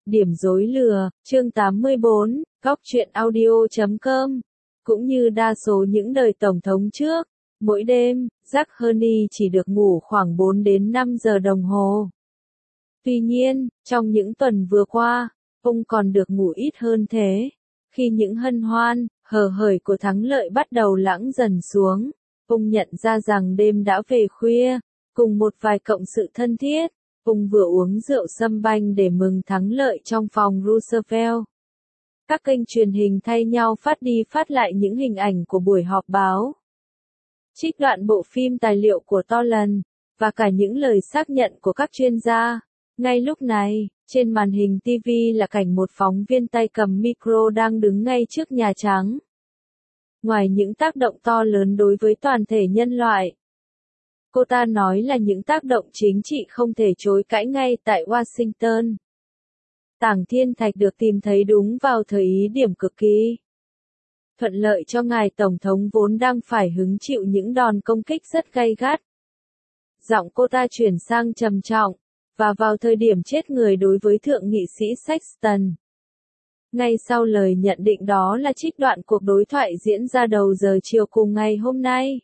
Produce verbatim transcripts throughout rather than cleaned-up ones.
Điểm rối lừa, chương tám mươi bốn, góc truyện audio chấm com. Cũng như đa số những đời tổng thống trước, mỗi đêm, Jack Herney chỉ được ngủ khoảng bốn đến năm giờ đồng hồ. Tuy nhiên, trong những tuần vừa qua, ông còn được ngủ ít hơn thế. Khi những hân hoan, hờ hởi của thắng lợi bắt đầu lãng dần xuống, ông nhận ra rằng đêm đã về khuya, cùng một vài cộng sự thân thiết. Ông vừa uống rượu sâm banh để mừng thắng lợi trong phòng Roosevelt. Các kênh truyền hình thay nhau phát đi phát lại những hình ảnh của buổi họp báo. Trích đoạn bộ phim tài liệu của Toland, và cả những lời xác nhận của các chuyên gia. Ngay lúc này, trên màn hình ti vi là cảnh một phóng viên tay cầm micro đang đứng ngay trước Nhà Trắng. Ngoài những tác động to lớn đối với toàn thể nhân loại, cô ta nói là những tác động chính trị không thể chối cãi ngay tại Washington. Tảng thiên thạch được tìm thấy đúng vào thời ý điểm cực kỳ thuận lợi cho ngài Tổng thống vốn đang phải hứng chịu những đòn công kích rất gay gắt. Giọng cô ta chuyển sang trầm trọng, và vào thời điểm chết người đối với Thượng nghị sĩ Sexton. Ngay sau lời nhận định đó là trích đoạn cuộc đối thoại diễn ra đầu giờ chiều cùng ngày hôm nay.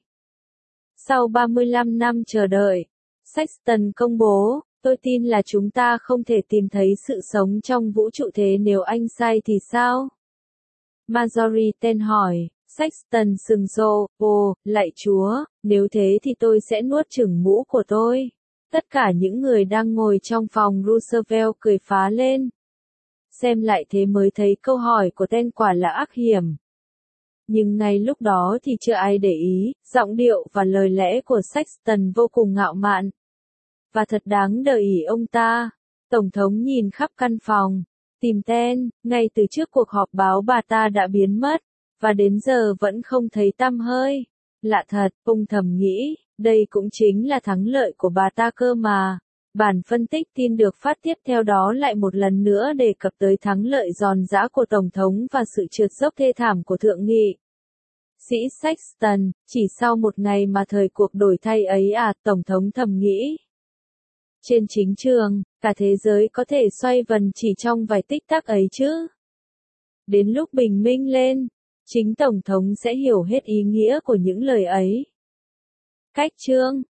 Sau ba mươi lăm năm chờ đợi, Sexton công bố, tôi tin là chúng ta không thể tìm thấy sự sống trong vũ trụ, thế nếu anh sai thì sao? Marjorie Ten hỏi. Sexton sừng sộ, ồ, lạy Chúa, nếu thế thì tôi sẽ nuốt chửng mũ của tôi. Tất cả những người đang ngồi trong phòng Roosevelt cười phá lên. Xem lại thế mới thấy câu hỏi của Ten quả là ác hiểm. Nhưng ngay lúc đó thì chưa ai để ý, giọng điệu và lời lẽ của Sexton vô cùng ngạo mạn. Và thật đáng đợi ỷ ông ta. Tổng thống nhìn khắp căn phòng, tìm Ten, ngay từ trước cuộc họp báo bà ta đã biến mất, và đến giờ vẫn không thấy tăm hơi. Lạ thật, ông thầm nghĩ, đây cũng chính là thắng lợi của bà ta cơ mà. Bản phân tích tin được phát tiếp theo đó lại một lần nữa đề cập tới thắng lợi giòn giã của Tổng thống và sự trượt dốc thê thảm của Thượng nghị sĩ Sexton, chỉ sau một ngày mà thời cuộc đổi thay ấy à, Tổng thống thầm nghĩ. Trên chính trường, cả thế giới có thể xoay vần chỉ trong vài tích tắc ấy chứ. Đến lúc bình minh lên, chính Tổng thống sẽ hiểu hết ý nghĩa của những lời ấy. Cách chương